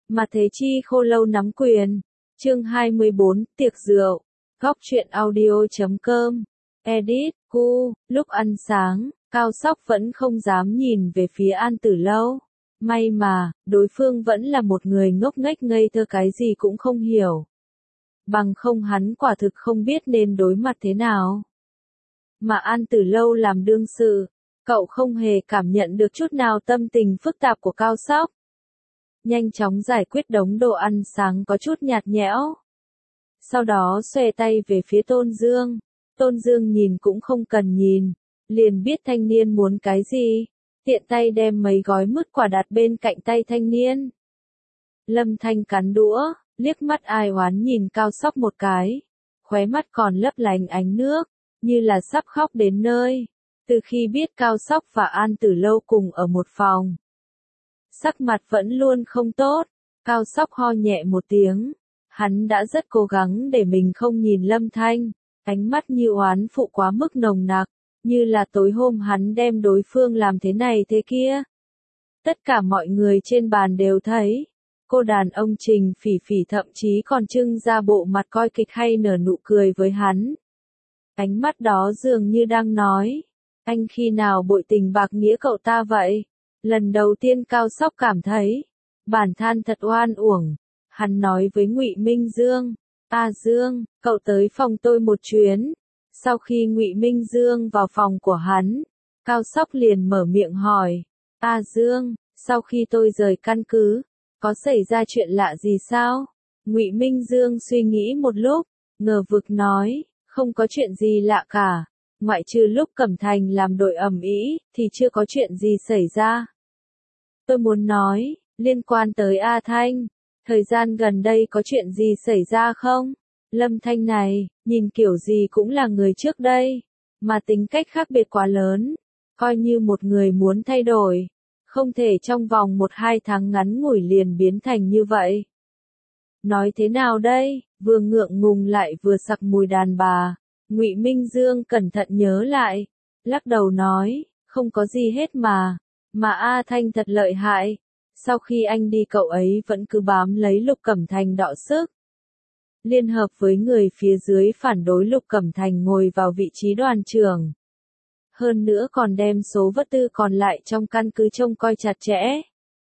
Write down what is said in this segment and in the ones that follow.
Mà Thế Chi khô lâu nắm quyền. Chương 24, tiệc rượu. Góc truyện audio.com. Edit, Cu, lúc ăn sáng, Cao Sóc vẫn không dám nhìn về phía An Tử Lâu. May mà, đối phương vẫn là một người ngốc nghếch ngây thơ cái gì cũng không hiểu. Bằng không hắn quả thực không biết nên đối mặt thế nào. Mà An Tử Lâu làm đương sự, cậu không hề cảm nhận được chút nào tâm tình phức tạp của Cao Sóc. Nhanh chóng giải quyết đống đồ ăn sáng có chút nhạt nhẽo. Sau đó xòe tay về phía Tôn Dương. Tôn Dương nhìn cũng không cần nhìn, liền biết thanh niên muốn cái gì, tiện tay đem mấy gói mứt quả đặt bên cạnh tay thanh niên. Lâm Thanh cắn đũa, liếc mắt ai oán nhìn Cao Sóc một cái, khóe mắt còn lấp lánh ánh nước, như là sắp khóc đến nơi. Từ khi biết Cao Sóc và An Tử Lâu cùng ở một phòng, sắc mặt vẫn luôn không tốt. Cao Sóc ho nhẹ một tiếng, hắn đã rất cố gắng để mình không nhìn Lâm Thanh, ánh mắt như oán phụ quá mức nồng nặc, như là tối hôm hắn đem đối phương làm thế này thế kia. Tất cả mọi người trên bàn đều thấy, cô đàn ông Trình Phỉ Phỉ thậm chí còn trưng ra bộ mặt coi kịch hay nở nụ cười với hắn. Ánh mắt đó dường như đang nói, anh khi nào bội tình bạc nghĩa cậu ta vậy? Lần đầu tiên Cao Sóc cảm thấy, bản thân thật oan uổng. Hắn nói với Ngụy Minh Dương, "A Dương, cậu tới phòng tôi một chuyến." Sau khi Ngụy Minh Dương vào phòng của hắn, Cao Sóc liền mở miệng hỏi, "A Dương, sau khi tôi rời căn cứ, có xảy ra chuyện lạ gì sao?" Ngụy Minh Dương suy nghĩ một lúc, ngờ vực nói, "Không có chuyện gì lạ cả, ngoại trừ lúc Cẩm Thành làm đội ầm ĩ, thì chưa có chuyện gì xảy ra." Tôi muốn nói, liên quan tới A Thanh, thời gian gần đây có chuyện gì xảy ra không? Lâm Thanh này, nhìn kiểu gì cũng là người trước đây, mà tính cách khác biệt quá lớn, coi như một người muốn thay đổi, không thể trong vòng 1-2 tháng ngắn ngủi liền biến thành như vậy. Nói thế nào đây? Vừa ngượng ngùng lại vừa sặc mùi đàn bà. Ngụy Minh Dương cẩn thận nhớ lại, lắc đầu nói, không có gì hết mà A Thanh thật lợi hại. Sau khi anh đi cậu ấy vẫn cứ bám lấy Lục Cẩm Thành đọ sức, liên hợp với người phía dưới phản đối Lục Cẩm Thành ngồi vào vị trí đoàn trưởng. Hơn nữa còn đem số vật tư còn lại trong căn cứ trông coi chặt chẽ,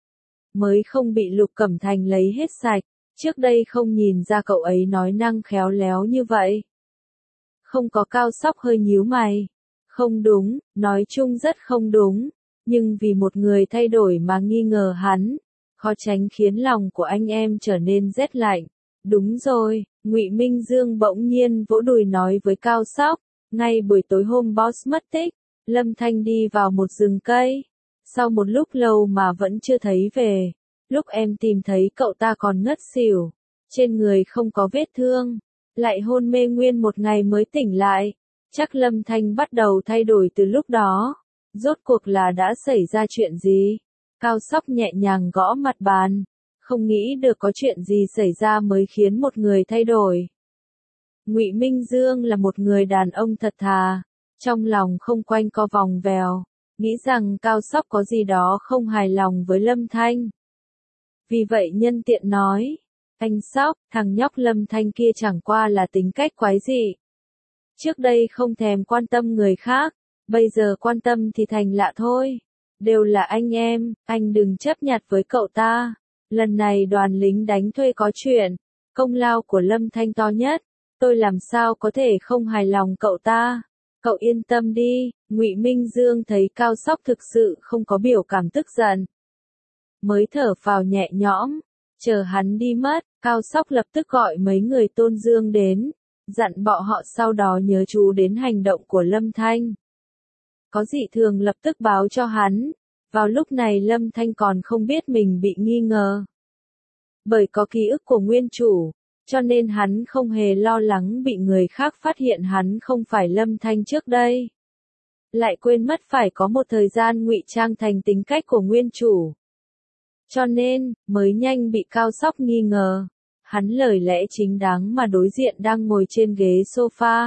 mới không bị Lục Cẩm Thành lấy hết sạch. Trước đây không nhìn ra cậu ấy nói năng khéo léo như vậy. Không có. Cao Sóc hơi nhíu mày. Không đúng, nói chung rất không đúng. Nhưng vì một người thay đổi mà nghi ngờ hắn, khó tránh khiến lòng của anh em trở nên rét lạnh. Đúng rồi, Ngụy Minh Dương bỗng nhiên vỗ đùi nói với Cao Sóc, ngay buổi tối hôm boss mất tích, Lâm Thanh đi vào một rừng cây. Sau một lúc lâu mà vẫn chưa thấy về. Lúc em tìm thấy cậu ta còn ngất xỉu, trên người không có vết thương, lại hôn mê nguyên một ngày mới tỉnh lại. Chắc Lâm Thanh bắt đầu thay đổi từ lúc đó. Rốt cuộc là đã xảy ra chuyện gì? Cao Sóc nhẹ nhàng gõ mặt bàn, không nghĩ được có chuyện gì xảy ra mới khiến một người thay đổi. Ngụy Minh Dương là một người đàn ông thật thà, trong lòng không quanh co vòng vèo, nghĩ rằng Cao Sóc có gì đó không hài lòng với Lâm Thanh. Vì vậy nhân tiện nói, anh Sóc, thằng nhóc Lâm Thanh kia chẳng qua là tính cách quái dị. Trước đây không thèm quan tâm người khác, bây giờ quan tâm thì thành lạ thôi. Đều là anh em, anh đừng chấp nhặt với cậu ta. Lần này đoàn lính đánh thuê có chuyện, công lao của Lâm Thanh to nhất, tôi làm sao có thể không hài lòng cậu ta. Cậu yên tâm đi. Ngụy Minh Dương thấy Cao Sóc thực sự không có biểu cảm tức giận, mới thở phào nhẹ nhõm. Chờ hắn đi mất, Cao Sóc lập tức gọi mấy người Tôn Dương đến, dặn bọn họ sau đó nhớ chú đến hành động của Lâm Thanh. Có dị thường lập tức báo cho hắn. Vào lúc này Lâm Thanh còn không biết mình bị nghi ngờ. Bởi có ký ức của nguyên chủ, cho nên hắn không hề lo lắng bị người khác phát hiện hắn không phải Lâm Thanh trước đây. Lại quên mất phải có một thời gian ngụy trang thành tính cách của nguyên chủ. Cho nên, mới nhanh bị Cao Sóc nghi ngờ. Hắn lời lẽ chính đáng mà đối diện đang ngồi trên ghế sofa.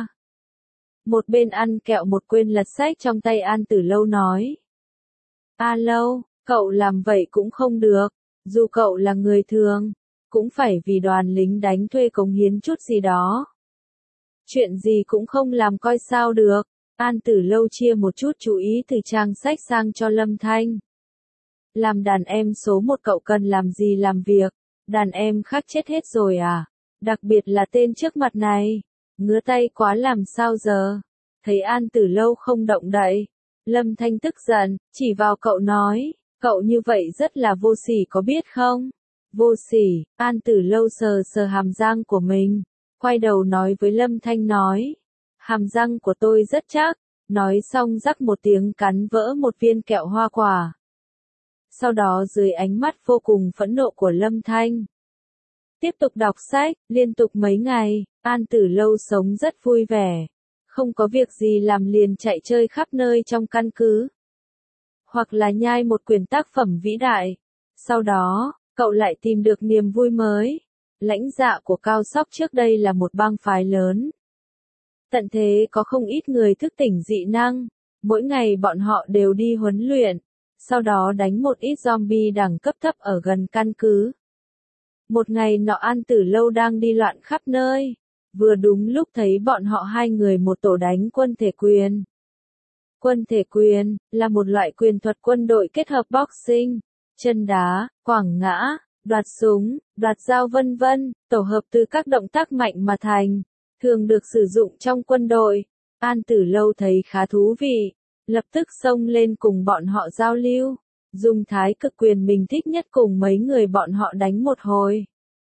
Một bên ăn kẹo một quên lật sách trong tay An Tử Lâu nói. A Lâu, cậu làm vậy cũng không được. Dù cậu là người thường, cũng phải vì đoàn lính đánh thuê cống hiến chút gì đó. Chuyện gì cũng không làm coi sao được. An Tử Lâu chia một chút chú ý từ trang sách sang cho Lâm Thanh. Làm đàn em số một cậu cần làm gì làm việc, đàn em khác chết hết rồi à? Đặc biệt là tên trước mặt này, ngứa tay quá làm sao giờ? Thấy An Tử Lâu không động đậy, Lâm Thanh tức giận, chỉ vào cậu nói, cậu như vậy rất là vô sỉ có biết không? Vô sỉ, An Tử Lâu sờ sờ hàm răng của mình, quay đầu nói với Lâm Thanh nói, hàm răng của tôi rất chắc, nói xong rắc một tiếng cắn vỡ một viên kẹo hoa quả. Sau đó dưới ánh mắt vô cùng phẫn nộ của Lâm Thanh, tiếp tục đọc sách, liên tục mấy ngày, An Tử Lâu sống rất vui vẻ. Không có việc gì làm liền chạy chơi khắp nơi trong căn cứ. Hoặc là nhai một quyển tác phẩm vĩ đại. Sau đó, cậu lại tìm được niềm vui mới. Lãnh dạ của Cao Sóc trước đây là một bang phái lớn. Tận thế có không ít người thức tỉnh dị năng. Mỗi ngày bọn họ đều đi huấn luyện. Sau đó đánh một ít zombie đẳng cấp thấp ở gần căn cứ. Một ngày nọ An Tử Lâu đang đi loạn khắp nơi. Vừa đúng lúc thấy bọn họ hai người một tổ đánh quân thể quyền. Quân thể quyền là một loại quyền thuật quân đội kết hợp boxing, chân đá, quẳng ngã, đoạt súng, đoạt dao vân vân, tổ hợp từ các động tác mạnh mà thành, thường được sử dụng trong quân đội. An Tử Lâu thấy khá thú vị, lập tức xông lên cùng bọn họ giao lưu, dùng thái cực quyền mình thích nhất cùng mấy người bọn họ đánh một hồi.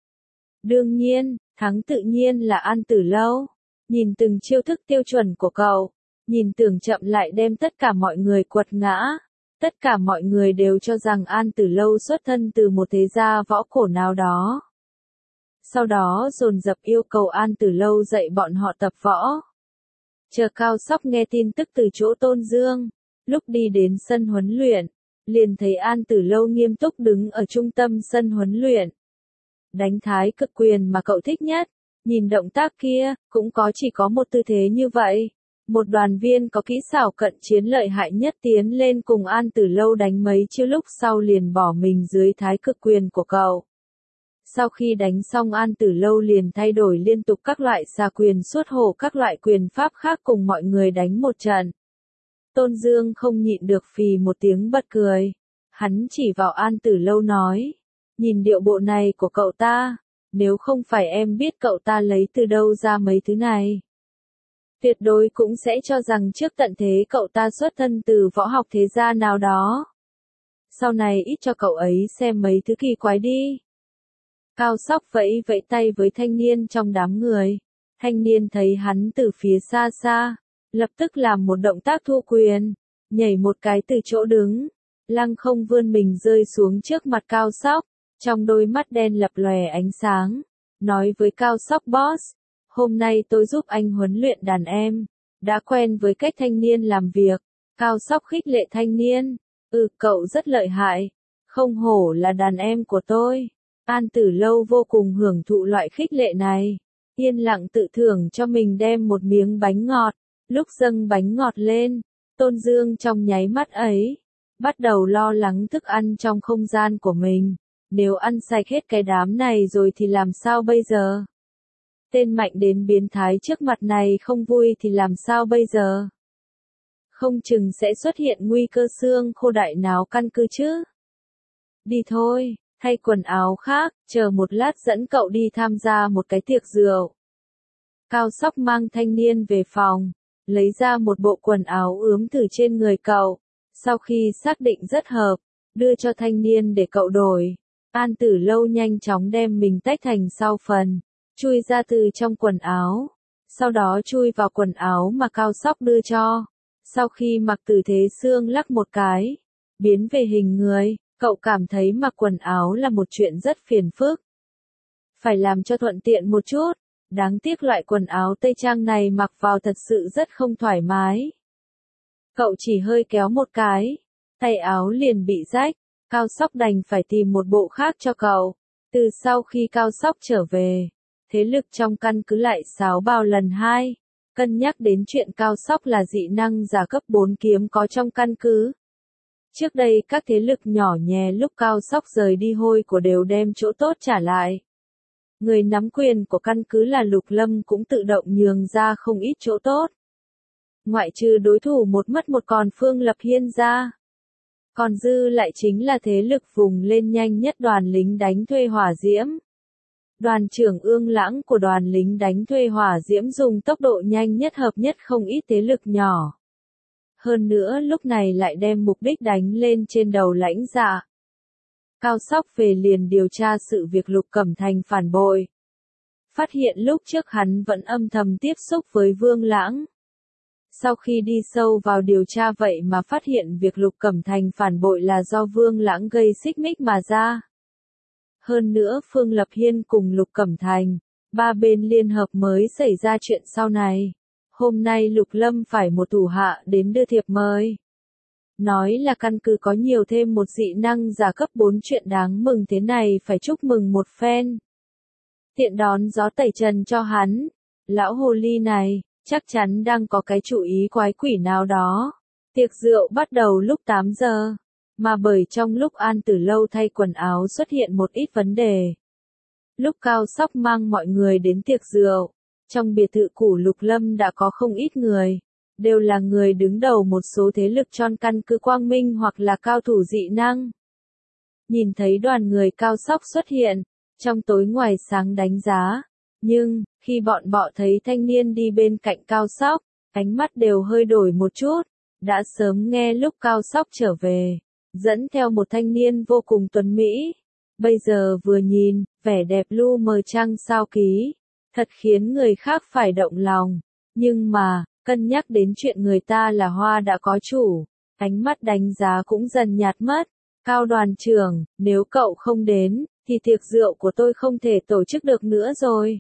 Đương nhiên, thắng tự nhiên là An Tử Lâu. Nhìn từng chiêu thức tiêu chuẩn của cậu, nhìn tưởng chậm lại đem tất cả mọi người quật ngã. Tất cả mọi người đều cho rằng An Tử Lâu xuất thân từ một thế gia võ cổ nào đó. Sau đó dồn dập yêu cầu An Tử Lâu dạy bọn họ tập võ. Chờ Cao Sóc nghe tin tức từ chỗ Tôn Dương, lúc đi đến sân huấn luyện, liền thấy An Tử Lâu nghiêm túc đứng ở trung tâm sân huấn luyện. Đánh thái cực quyền mà cậu thích nhất, nhìn động tác kia, cũng chỉ có một tư thế như vậy. Một đoàn viên có kỹ xảo cận chiến lợi hại nhất tiến lên cùng An Tử Lâu đánh mấy chiêu lúc sau liền bỏ mình dưới thái cực quyền của cậu. Sau khi đánh xong An Tử Lâu liền thay đổi liên tục các loại xà quyền suốt hổ các loại quyền pháp khác cùng mọi người đánh một trận. Tôn Dương không nhịn được phì một tiếng bật cười. Hắn chỉ vào An Tử Lâu nói, nhìn điệu bộ này của cậu ta, nếu không phải em biết cậu ta lấy từ đâu ra mấy thứ này, tuyệt đối cũng sẽ cho rằng trước tận thế cậu ta xuất thân từ võ học thế gia nào đó. Sau này ít cho cậu ấy xem mấy thứ kỳ quái đi. Cao Sóc vẫy vẫy tay với thanh niên trong đám người. Thanh niên thấy hắn từ phía xa xa, lập tức làm một động tác thu quyền, nhảy một cái từ chỗ đứng, lăng không vươn mình rơi xuống trước mặt Cao Sóc, trong đôi mắt đen lập lòe ánh sáng, nói với Cao Sóc boss, hôm nay tôi giúp anh huấn luyện đàn em, đã quen với cách thanh niên làm việc. Cao Sóc khích lệ thanh niên, cậu rất lợi hại, không hổ là đàn em của tôi. An Tử Lâu vô cùng hưởng thụ loại khích lệ này, yên lặng tự thưởng cho mình đem một miếng bánh ngọt, lúc dâng bánh ngọt lên, Tôn Dương trong nháy mắt ấy, bắt đầu lo lắng thức ăn trong không gian của mình, nếu ăn sạch hết cái đám này rồi thì làm sao bây giờ? Tên mạnh đến biến thái trước mặt này không vui thì làm sao bây giờ? Không chừng sẽ xuất hiện nguy cơ xương khô đại náo căn cứ chứ. Đi thôi, thay quần áo khác, chờ một lát dẫn cậu đi tham gia một cái tiệc rượu. Cao Sóc mang thanh niên về phòng, lấy ra một bộ quần áo ướm từ trên người cậu, sau khi xác định rất hợp, đưa cho thanh niên để cậu đổi. An Tử Lâu nhanh chóng đem mình tách thành sau phần, chui ra từ trong quần áo, sau đó chui vào quần áo mà Cao Sóc đưa cho. Sau khi mặc Tử Thế Xương lắc một cái, biến về hình người, cậu cảm thấy mặc quần áo là một chuyện rất phiền phức. Phải làm cho thuận tiện một chút, đáng tiếc loại quần áo tây trang này mặc vào thật sự rất không thoải mái. Cậu chỉ hơi kéo một cái, tay áo liền bị rách, Cao Sóc đành phải tìm một bộ khác cho cậu. Từ sau khi Cao Sóc trở về, thế lực trong căn cứ lại xáo bào lần hai. Cân nhắc đến chuyện Cao Sóc là dị năng giả cấp 4 kiếm có trong căn cứ. Trước đây các thế lực nhỏ nhè lúc Cao Sóc rời đi hôi của đều đem chỗ tốt trả lại. Người nắm quyền của căn cứ là Lục Lâm cũng tự động nhường ra không ít chỗ tốt. Ngoại trừ đối thủ một mất một còn Phương Lập Hiên ra. Còn dư lại chính là thế lực vùng lên nhanh nhất đoàn lính đánh thuê hỏa diễm. Đoàn trưởng Ương Lãng của đoàn lính đánh thuê hỏa diễm dùng tốc độ nhanh nhất hợp nhất không ít thế lực nhỏ. Hơn nữa lúc này lại đem mục đích đánh lên trên đầu Lãnh Dạ. Cao Sóc về liền điều tra sự việc Lục Cẩm Thành phản bội. Phát hiện lúc trước hắn vẫn âm thầm tiếp xúc với Vương Lãng. Sau khi đi sâu vào điều tra vậy mà phát hiện việc Lục Cẩm Thành phản bội là do Vương Lãng gây xích mích mà ra. Hơn nữa Phương Lập Hiên cùng Lục Cẩm Thành, ba bên liên hợp mới xảy ra chuyện sau này. Hôm nay Lục Lâm phải một thủ hạ đến đưa thiệp mời. Nói là căn cứ có nhiều thêm một dị năng giả cấp 4 chuyện đáng mừng thế này phải chúc mừng một phen. Tiện đón gió tẩy trần cho hắn. Lão hồ ly này, chắc chắn đang có cái chủ ý quái quỷ nào đó. Tiệc rượu bắt đầu lúc 8 giờ. Mà bởi trong lúc An Tử Lâu thay quần áo xuất hiện một ít vấn đề. Lúc Cao Sóc mang mọi người đến tiệc rượu, trong biệt thự cũ Lục Lâm đã có không ít người, đều là người đứng đầu một số thế lực trong căn cứ Quang Minh hoặc là cao thủ dị năng. Nhìn thấy đoàn người Cao Sóc xuất hiện, trong tối ngoài sáng đánh giá, nhưng, khi bọn họ thấy thanh niên đi bên cạnh Cao Sóc, ánh mắt đều hơi đổi một chút, đã sớm nghe lúc Cao Sóc trở về, dẫn theo một thanh niên vô cùng tuấn mỹ. Bây giờ vừa nhìn, vẻ đẹp lu mờ trăng sao ký, thật khiến người khác phải động lòng. Nhưng mà, cân nhắc đến chuyện người ta là hoa đã có chủ, ánh mắt đánh giá cũng dần nhạt mất. Cao đoàn trưởng, nếu cậu không đến, thì tiệc rượu của tôi không thể tổ chức được nữa rồi.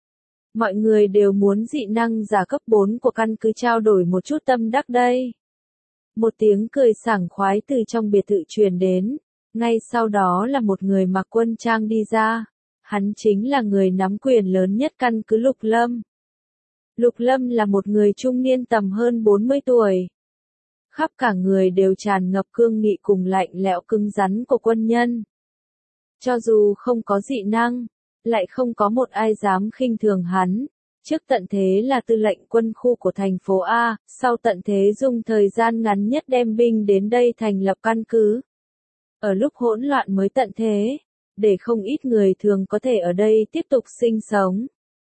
Mọi người đều muốn dị năng giả cấp 4 của căn cứ trao đổi một chút tâm đắc đây. Một tiếng cười sảng khoái từ trong biệt thự truyền đến. Ngay sau đó là một người mặc quân trang đi ra. Hắn chính là người nắm quyền lớn nhất căn cứ Lục Lâm. Lục Lâm là một người trung niên tầm hơn 40 tuổi. Khắp cả người đều tràn ngập cương nghị cùng lạnh lẽo cứng rắn của quân nhân. Cho dù không có dị năng, lại không có một ai dám khinh thường hắn. Trước tận thế là tư lệnh quân khu của thành phố A, sau tận thế dùng thời gian ngắn nhất đem binh đến đây thành lập căn cứ. Ở lúc hỗn loạn mới tận thế, để không ít người thường có thể ở đây tiếp tục sinh sống.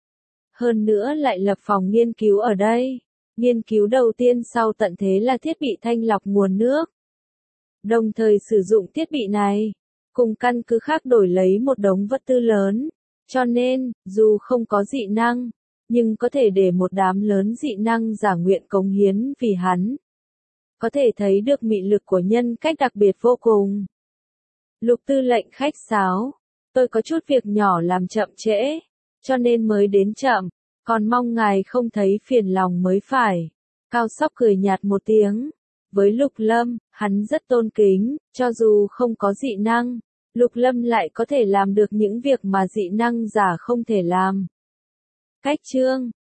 Hơn nữa lại lập phòng nghiên cứu ở đây. Nghiên cứu đầu tiên sau tận thế là thiết bị thanh lọc nguồn nước. Đồng thời sử dụng thiết bị này, cùng căn cứ khác đổi lấy một đống vật tư lớn. Cho nên, dù không có dị năng, nhưng có thể để một đám lớn dị năng giả nguyện cống hiến vì hắn. Có thể thấy được mị lực của nhân cách đặc biệt vô cùng. Lục tư lệnh khách sáo, tôi có chút việc nhỏ làm chậm trễ, cho nên mới đến chậm, còn mong ngài không thấy phiền lòng mới phải. Cao Sóc cười nhạt một tiếng. Với Lục Lâm, hắn rất tôn kính, cho dù không có dị năng, Lục Lâm lại có thể làm được những việc mà dị năng giả không thể làm. Cách chương